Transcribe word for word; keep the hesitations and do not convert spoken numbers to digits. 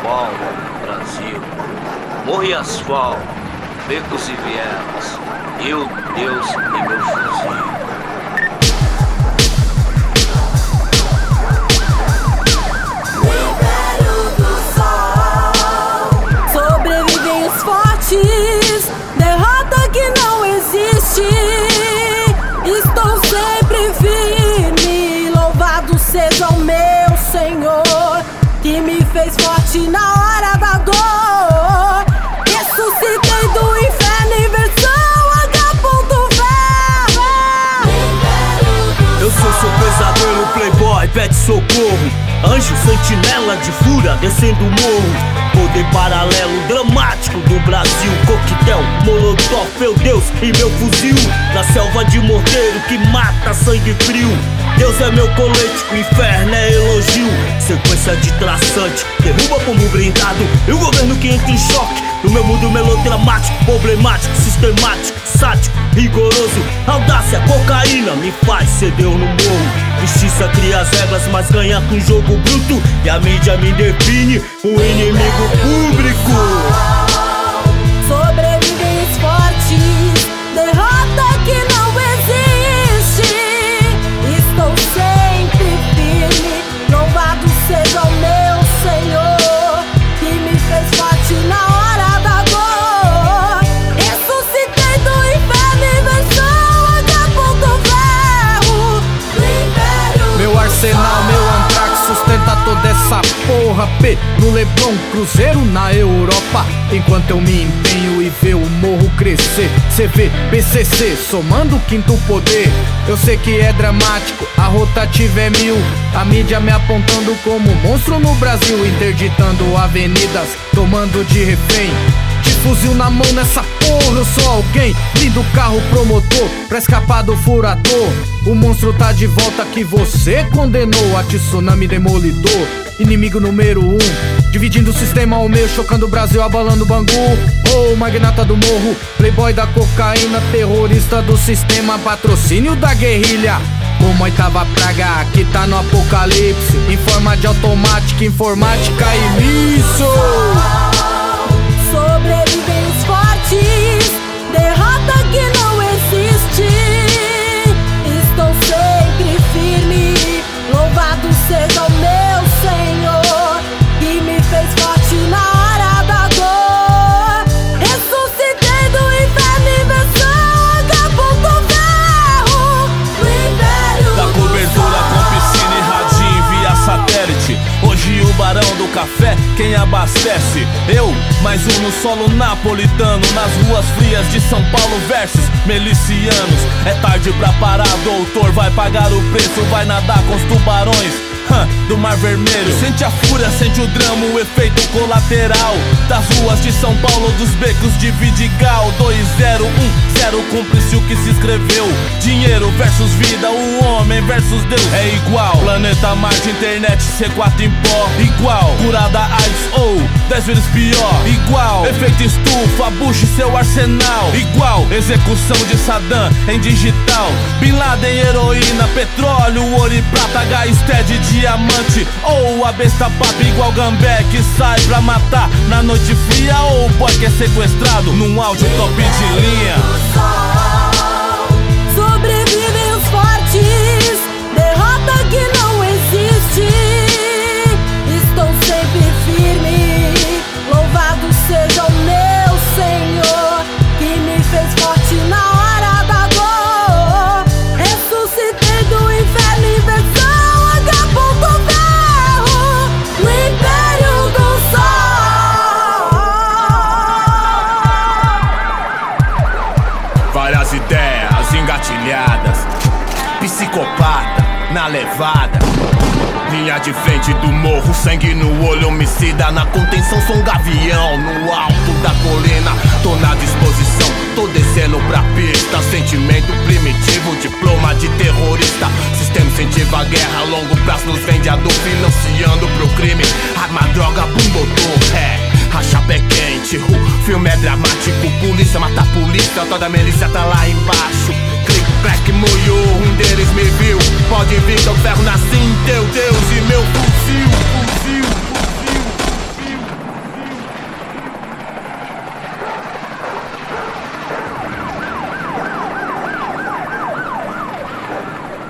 Paulo, Brasil. Morro e asfalto, becos e vielas, eu, Deus e meu fuzil. Derrota que não existe. Estou sempre firme. Louvado seja o meu Senhor, que me fez forte na hora da dor. Ressuscitei do inferno em versão H.V. Eu sou seu pesadelo, playboy, pede socorro. Anjo, sentinela de fúria, descendo o morro. Poder paralelo, dramático do Brasil. Coquetel, molotov, meu Deus e meu fuzil. Na selva de morteiro que mata sangue frio. Deus é meu colete, o inferno é elogio. Sequência de traçante, derruba pombo blindado. E o governo que entra em choque. No meu mundo melodramático, problemático, sistemático, sádico, rigoroso. Audácia, cocaína, me faz ceder no morro. Justiça cria as regras, mas ganha com jogo bruto. E a mídia me define, o inimigo público. Sobrevivem os fortes, derrota que não existe. Estou sempre firme, louvado seja o meu Senhor, que me fez forte na hora da dor. Ressuscitei do inferno em versão H.V. Meu arsenal, meu antrax sustenta toda essa porra. P no Leblon, Cruzeiro na Europa. Enquanto eu me empenho e ver o morro crescer. C V, B C C, somando o quinto poder. Eu sei que é dramático, a rotativa é mil. A mídia me apontando como monstro no Brasil, interditando avenidas, tomando de refém. De fuzil na mão nessa porra, eu sou alguém. Lindo carro promotor, pra escapar do furador. O monstro tá de volta que você condenou. A tsunami demolidor, inimigo número um. Dividindo o sistema ao meio, chocando o Brasil, abalando o Bangu. Oh, magnata do morro, playboy da cocaína, terrorista do sistema, patrocínio da guerrilha. Como oitava praga, aqui tá no apocalipse. Em forma de automática, informática e míssil. Sobrevivem os fortes, derrota que não existe. Estou sempre firme, louvado seja o meu Senhor, que me fez forte na hora da dor. Ressuscitei do inferno em versão H.V. Da cobertura com piscina e radinho via satélite. Hoje o barão do café, quem abastece? Eu, mais um no solo napolitano. Nas ruas frias de São Paulo versus milicianos. É tarde pra parar, doutor, vai pagar o preço. Vai nadar com os tubarões do Mar Vermelho. Sente a fúria, sente o drama, o efeito colateral das ruas de São Paulo, dos becos de Vidigal. Dois zero um zero, cúmplice o que se escreveu. Dinheiro versus vida, o homem versus Deus é igual. Planeta Marte, internet, C quatro em pó, igual. Curada AIDS ou dez vezes pior, igual. Efeito estufa, Bush e seu arsenal, igual. Execução de Saddam em digital. Bin Laden, heroína, petróleo, ouro e prata, H Stead, diamante ou a besta papa igual Gambé que sai pra matar na noite fria, ou o boy que é sequestrado num áudio top de linha. Sobrevivem os fortes, derrota que não existe. Estou sempre firme, louvado seja o meu Senhor, que me fez forte na hora da dor. Ressuscitei do inferno em versão no Império do Sol. Várias ideias engatilhadas, psicopata na levada. Linha de frente do morro, sangue no olho, homicida na contenção. Sou um gavião no alto da colina, tô na disposição, tô descendo pra pista. Sentimento primitivo, diploma de terrorista. Sistema incentiva a guerra, a longo prazo nos vende a dor, financiando pro crime. Arma, droga, boom, doutor, é. A chapa é quente, o filme é dramático. Polícia mata a polícia, toda a milícia tá lá embaixo. Click, black, moiou, um deles me viu. Pode vir